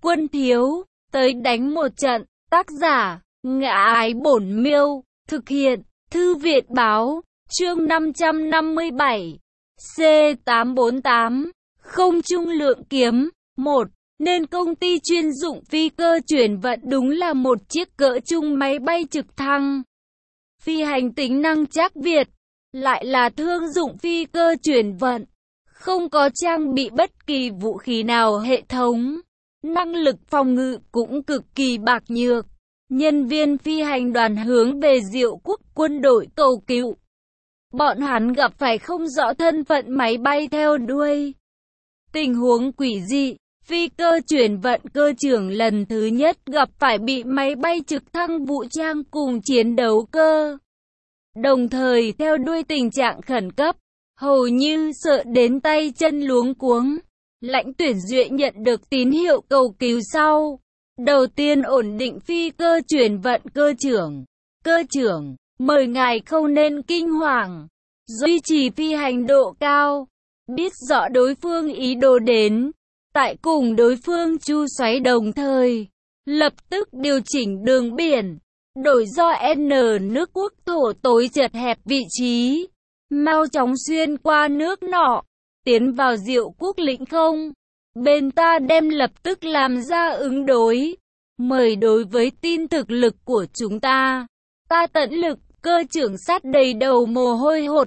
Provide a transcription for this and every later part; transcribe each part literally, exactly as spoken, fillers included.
Quân thiếu, tới đánh một trận. Tác giả, Ngã Ái Bổn Miêu. Thực hiện, Thư viện Báo. Chương năm trăm năm mươi bảy. C tám bốn tám. Không trung lượng kiếm. một. Nên công ty chuyên dụng phi cơ chuyển vận đúng là một chiếc cỡ trung máy bay trực thăng. Phi hành tính năng chắc Việt. Lại là thương dụng phi cơ chuyển vận. Không có trang bị bất kỳ vũ khí nào hệ thống. Năng lực phòng ngự cũng cực kỳ bạc nhược. Nhân viên phi hành đoàn hướng về Diệu Quốc quân đội cầu cứu. Bọn hắn gặp phải không rõ thân phận máy bay theo đuôi. Tình huống quỷ dị, phi cơ chuyển vận cơ trưởng lần thứ nhất gặp phải bị máy bay trực thăng vũ trang cùng chiến đấu cơ. Đồng thời theo đuôi tình trạng khẩn cấp, hầu như sợ đến tay chân luống cuống. Lãnh Tuyển Duệ nhận được tín hiệu cầu cứu sau. Đầu tiên ổn định phi cơ chuyển vận cơ trưởng. Cơ trưởng, mời ngài không nên kinh hoàng. Duy trì phi hành độ cao. Biết rõ đối phương ý đồ đến. Tại cùng đối phương chu xoáy đồng thời. Lập tức điều chỉnh đường biển. Đổi do N nước quốc thổ tối chật hẹp vị trí. Mau chóng xuyên qua nước nọ. Tiến vào Diệu Quốc lĩnh không. Bên ta đem lập tức làm ra ứng đối. Mời đối với tin thực lực của chúng ta. Ta tận lực, cơ trưởng sát đầy đầu mồ hôi hột.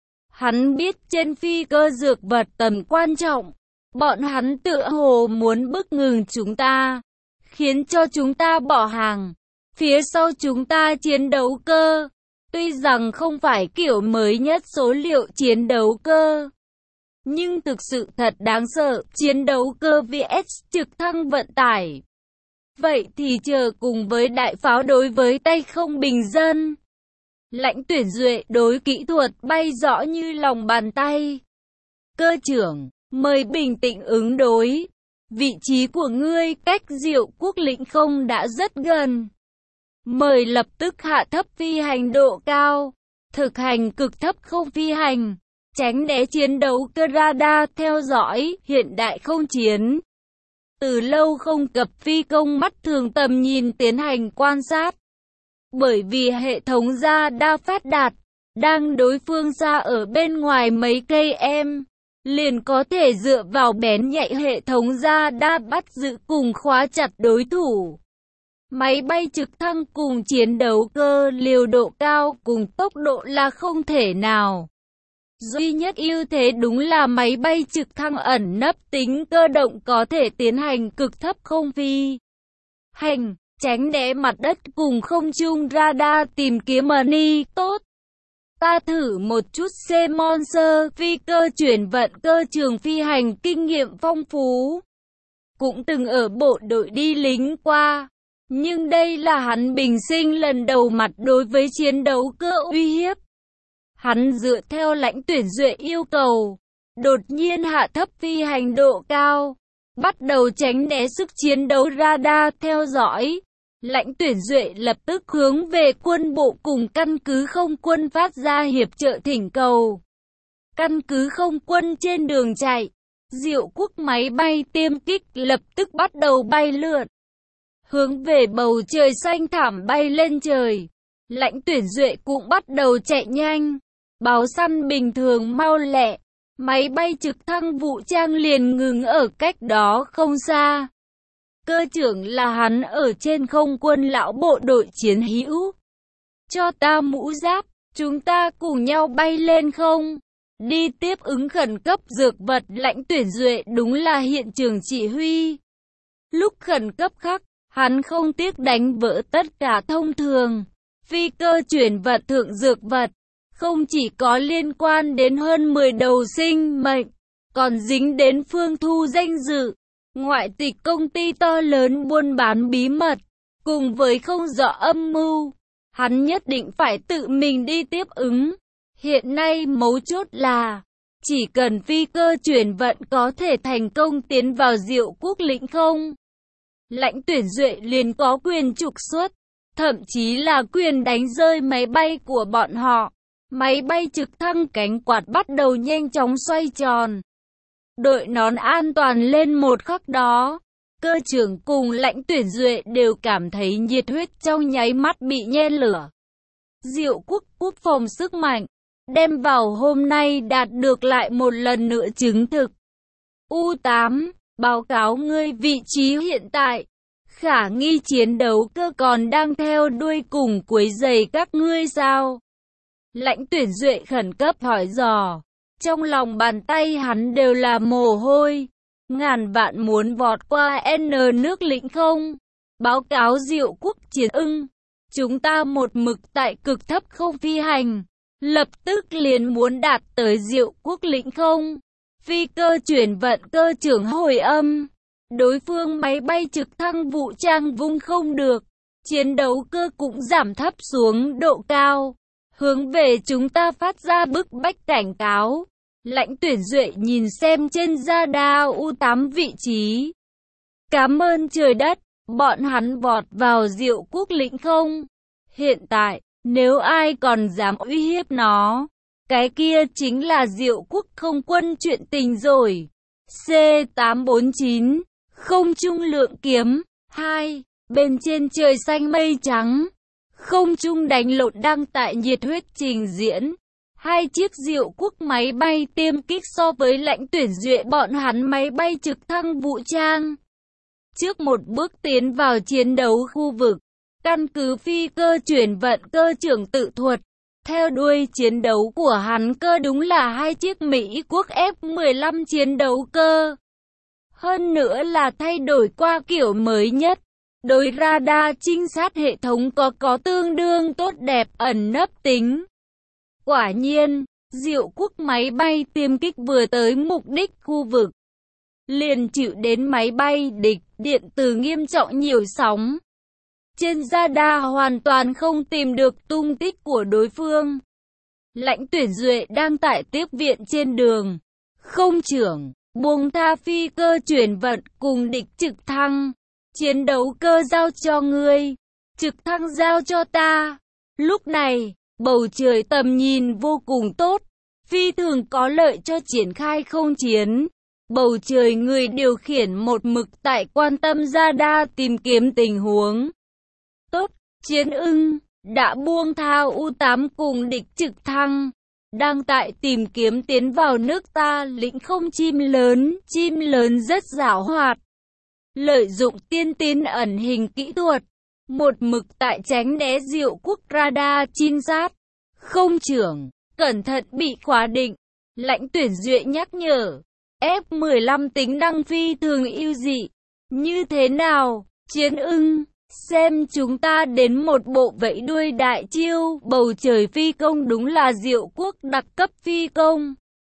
Hắn biết trên phi cơ dược vật tầm quan trọng. Bọn hắn tựa hồ muốn bức ngừng chúng ta. Khiến cho chúng ta bỏ hàng. Phía sau chúng ta chiến đấu cơ. Tuy rằng không phải kiểu mới nhất số liệu chiến đấu cơ. Nhưng thực sự thật đáng sợ, chiến đấu cơ vs trực thăng vận tải. Vậy thì chờ cùng với đại pháo đối với tay không bình dân. Lãnh Tuyển Duệ đối kỹ thuật bay rõ như lòng bàn tay. Cơ trưởng, mời bình tĩnh ứng đối. Vị trí của ngươi cách Diệu Quốc lĩnh không đã rất gần. Mời lập tức hạ thấp phi hành độ cao. Thực hành cực thấp không phi hành. Tránh né chiến đấu cơ radar theo dõi, hiện đại không chiến. Từ lâu không cập phi công mắt thường tầm nhìn tiến hành quan sát. Bởi vì hệ thống radar phát đạt, đang đối phương xa ở bên ngoài mấy cây em, liền có thể dựa vào bén nhạy hệ thống radar bắt giữ cùng khóa chặt đối thủ. Máy bay trực thăng cùng chiến đấu cơ liều độ cao cùng tốc độ là không thể nào. Duy nhất ưu thế đúng là máy bay trực thăng ẩn nấp tính cơ động có thể tiến hành cực thấp không phi hành, tránh né mặt đất cùng không trung radar tìm kiếm money tốt. Ta thử một chút C-Monster, phi cơ chuyển vận cơ trường phi hành kinh nghiệm phong phú. Cũng từng ở bộ đội đi lính qua. Nhưng đây là hắn bình sinh lần đầu mặt đối với chiến đấu cơ uy hiếp. Hắn dựa theo Lãnh Tuyển Duệ yêu cầu, đột nhiên hạ thấp phi hành độ cao, bắt đầu tránh né sức chiến đấu radar theo dõi. Lãnh Tuyển Duệ lập tức hướng về quân bộ cùng căn cứ không quân phát ra hiệp trợ thỉnh cầu. Căn cứ không quân trên đường chạy, Diệu Quốc máy bay tiêm kích lập tức bắt đầu bay lượn. Hướng về bầu trời xanh thẳm bay lên trời. Lãnh Tuyển Duệ cũng bắt đầu chạy nhanh. Báo săn bình thường mau lẹ. Máy bay trực thăng vũ trang liền ngừng ở cách đó không xa. Cơ trưởng là hắn ở trên không quân lão bộ đội chiến hữu. Cho ta mũ giáp, chúng ta cùng nhau bay lên không? Đi tiếp ứng khẩn cấp dược vật. Lãnh Tuyển Duệ đúng là hiện trường chỉ huy. Lúc khẩn cấp khắc, hắn không tiếc đánh vỡ tất cả thông thường. Phi cơ chuyển vật thượng dược vật, không chỉ có liên quan đến hơn mười đầu sinh mệnh, còn dính đến Phương Thu danh dự, ngoại tịch công ty to lớn buôn bán bí mật, cùng với không rõ âm mưu. Hắn nhất định phải tự mình đi tiếp ứng. Hiện nay mấu chốt là, chỉ cần phi cơ chuyển vận có thể thành công tiến vào Diệu Quốc lĩnh không, Lãnh Tuyển Duệ liền có quyền trục xuất, thậm chí là quyền đánh rơi máy bay của bọn họ. Máy bay trực thăng cánh quạt bắt đầu nhanh chóng xoay tròn. Đội nón an toàn lên một khắc đó, Cơ trưởng cùng Lãnh Tuyển Duệ đều cảm thấy nhiệt huyết trong nháy mắt bị nhen lửa. Diệu Quốc quốc phòng sức mạnh, đem vào hôm nay đạt được lại một lần nữa chứng thực. U tám, báo cáo ngươi vị trí hiện tại. Khả nghi chiến đấu cơ còn đang theo đuôi cùng quấy rầy các ngươi sao? Lãnh Tuyển Duệ khẩn cấp hỏi dò. Trong lòng bàn tay hắn đều là mồ hôi. Ngàn vạn muốn vọt qua N nước lĩnh không? Báo cáo Diệu Quốc chiến ưng. Chúng ta một mực tại cực thấp không phi hành. Lập tức liền muốn đạt tới Diệu Quốc lĩnh không? Phi cơ chuyển vận cơ trưởng hồi âm. Đối phương máy bay trực thăng vũ trang vung không được. Chiến đấu cơ cũng giảm thấp xuống độ cao. Hướng về chúng ta phát ra bức bách cảnh cáo. Lãnh Tuyển Duệ nhìn xem trên radar U tám vị trí. Cảm ơn trời đất, bọn hắn vọt vào Diệu Quốc lĩnh không? Hiện tại, nếu ai còn dám uy hiếp nó, cái kia chính là Diệu Quốc không quân chuyện tình rồi. C tám bốn chín, không trung lượng kiếm. hai. Bên trên trời xanh mây trắng, không trung đánh lộn đang tại nhiệt huyết trình diễn. Hai chiếc Diệu Quốc máy bay tiêm kích so với Lãnh Tuyển Duệ bọn hắn máy bay trực thăng vũ trang. Trước một bước tiến vào chiến đấu khu vực, căn cứ phi cơ chuyển vận cơ trưởng tự thuật, theo đuôi chiến đấu của hắn cơ đúng là hai chiếc Mỹ quốc F mười lăm chiến đấu cơ. Hơn nữa là thay đổi qua kiểu mới nhất. Đối radar trinh sát hệ thống có có tương đương tốt đẹp ẩn nấp tính. Quả nhiên, Diệu Quốc máy bay tiêm kích vừa tới mục đích khu vực, liền chịu đến máy bay địch điện tử nghiêm trọng nhiều sóng. Trên radar hoàn toàn không tìm được tung tích của đối phương. Lãnh Tuyển Duệ đang tại tiếp viện trên đường. Không trưởng, buông tha phi cơ chuyển vận cùng địch trực thăng. Chiến đấu cơ giao cho ngươi, trực thăng giao cho ta. Lúc này, bầu trời tầm nhìn vô cùng tốt, phi thường có lợi cho triển khai không chiến. Bầu trời người điều khiển một mực tại quan tâm radar tìm kiếm tình huống. Tốt, chiến ưng, đã buông tha U tám cùng địch trực thăng. Đang tại tìm kiếm tiến vào nước ta lĩnh không chim lớn, chim lớn rất giảo hoạt. Lợi dụng tiên tiến ẩn hình kỹ thuật, một mực tại tránh né Diệu Quốc radar trinh sát. Không trưởng, cẩn thận bị khóa định. Lãnh Tuyển Duệ nhắc nhở. F mười lăm tính năng phi thường ưu dị. Như thế nào, chiến ưng? Xem chúng ta đến một bộ vẫy đuôi đại chiêu. Bầu trời phi công đúng là Diệu Quốc đặc cấp phi công.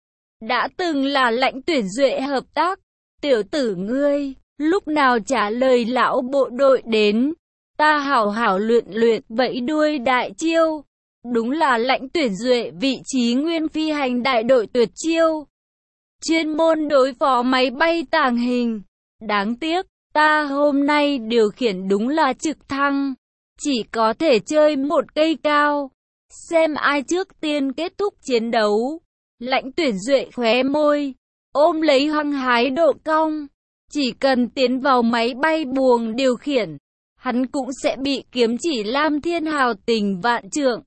Đã từng là Lãnh Tuyển Duệ hợp tác. Tiểu tử ngươi, lúc nào trả lời lão bộ đội đến, ta hảo hảo luyện luyện vẫy đuôi đại chiêu. Đúng là Lãnh Tuyển Duệ vị trí nguyên phi hành đại đội tuyệt chiêu. Chuyên môn đối phó máy bay tàng hình. Đáng tiếc, ta hôm nay điều khiển đúng là trực thăng. Chỉ có thể chơi một cây cao. Xem ai trước tiên kết thúc chiến đấu. Lãnh Tuyển Duệ khóe môi, ôm lấy hăng hái độ cong. Chỉ cần tiến vào máy bay buồng điều khiển, hắn cũng sẽ bị kiếm chỉ Lam Thiên Hào tình vạn trượng.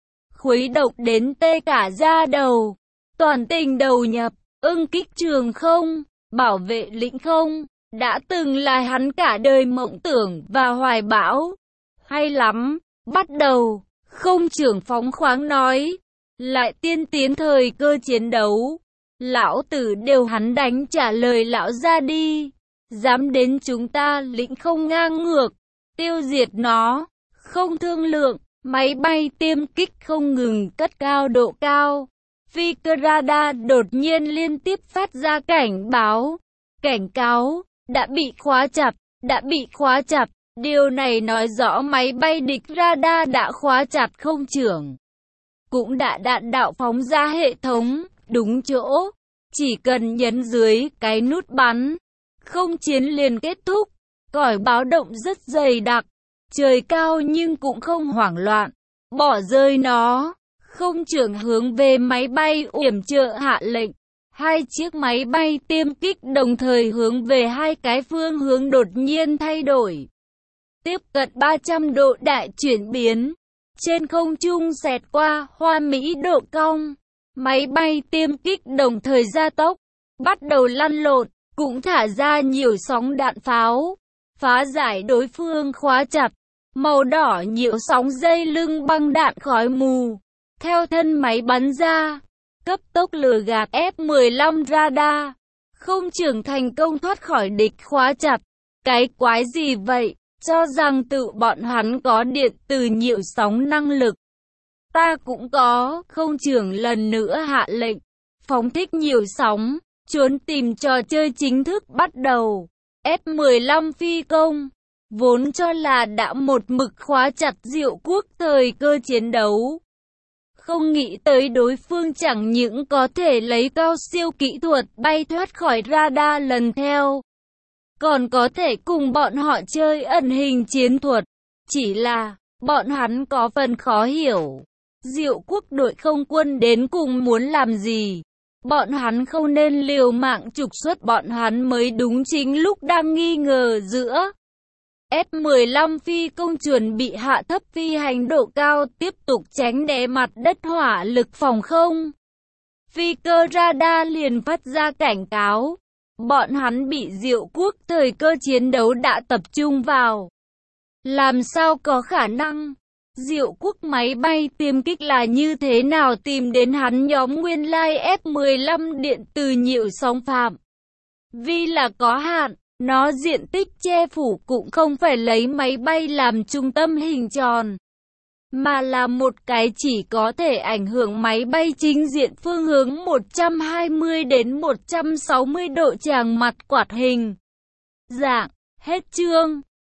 Khuấy động đến tê cả da đầu. Toàn tình đầu nhập, ưng kích trường không, bảo vệ lĩnh không. Đã từng là hắn cả đời mộng tưởng và hoài bão. Hay lắm, bắt đầu, không trưởng phóng khoáng nói. Lại tiên tiến thời cơ chiến đấu. Lão tử đều hắn đánh trả lời lão ra đi. Dám đến chúng ta lĩnh không ngang ngược, tiêu diệt nó, không thương lượng. Máy bay tiêm kích không ngừng cất cao độ cao. Phi cơ radar đột nhiên liên tiếp phát ra cảnh báo. Cảnh cáo, đã bị khóa chặt, đã bị khóa chặt. Điều này nói rõ máy bay địch radar đã khóa chặt không trưởng. Cũng đã đạn đạo phóng ra hệ thống, đúng chỗ. Chỉ cần nhấn dưới cái nút bắn, không chiến liền kết thúc. Còi báo động rất dày đặc. Trời cao nhưng cũng không hoảng loạn. Bỏ rơi nó. Không trưởng hướng về máy bay yểm trợ hạ lệnh. Hai chiếc máy bay tiêm kích đồng thời hướng về hai cái phương hướng đột nhiên thay đổi. Tiếp cận ba trăm độ đại chuyển biến. Trên không trung xẹt qua hoa mỹ độ cong. Máy bay tiêm kích đồng thời gia tốc. Bắt đầu lăn lộn, cũng thả ra nhiều sóng đạn pháo. Phá giải đối phương khóa chặt. Màu đỏ nhiều sóng dây lưng băng đạn khói mù. Theo thân máy bắn ra. Cấp tốc lừa gạt F mười lăm radar. Không trưởng thành công thoát khỏi địch khóa chặt. Cái quái gì vậy? Cho rằng tự bọn hắn có điện từ nhiễu sóng năng lực. Ta cũng có, không trưởng lần nữa hạ lệnh. Phóng thích nhiễu sóng, trốn tìm trò chơi chính thức bắt đầu. F mười lăm phi công, vốn cho là đã một mực khóa chặt Diệu Quốc thời cơ chiến đấu. Không nghĩ tới đối phương chẳng những có thể lấy cao siêu kỹ thuật bay thoát khỏi radar lần theo, còn có thể cùng bọn họ chơi ẩn hình chiến thuật. Chỉ là, bọn hắn có phần khó hiểu. Diệu Quốc đội không quân đến cùng muốn làm gì? Bọn hắn không nên liều mạng trục xuất bọn hắn mới đúng chính lúc đang nghi ngờ giữa. F mười lăm phi công chuẩn bị hạ thấp phi hành độ cao tiếp tục tránh né mặt đất hỏa lực phòng không. Phi cơ radar liền phát ra cảnh cáo. Bọn hắn bị Diệu Quốc thời cơ chiến đấu đã tập trung vào. Làm sao có khả năng? Diệu Quốc máy bay tiêm kích là như thế nào tìm đến hắn nhóm nguyên lai F mười lăm điện từ nhiễu sóng phạm? Vì là có hạn, nó diện tích che phủ cũng không phải lấy máy bay làm trung tâm hình tròn, mà là một cái chỉ có thể ảnh hưởng máy bay chính diện phương hướng một trăm hai mươi đến một trăm sáu mươi độ tràng mặt quạt hình. Dạng, hết chương.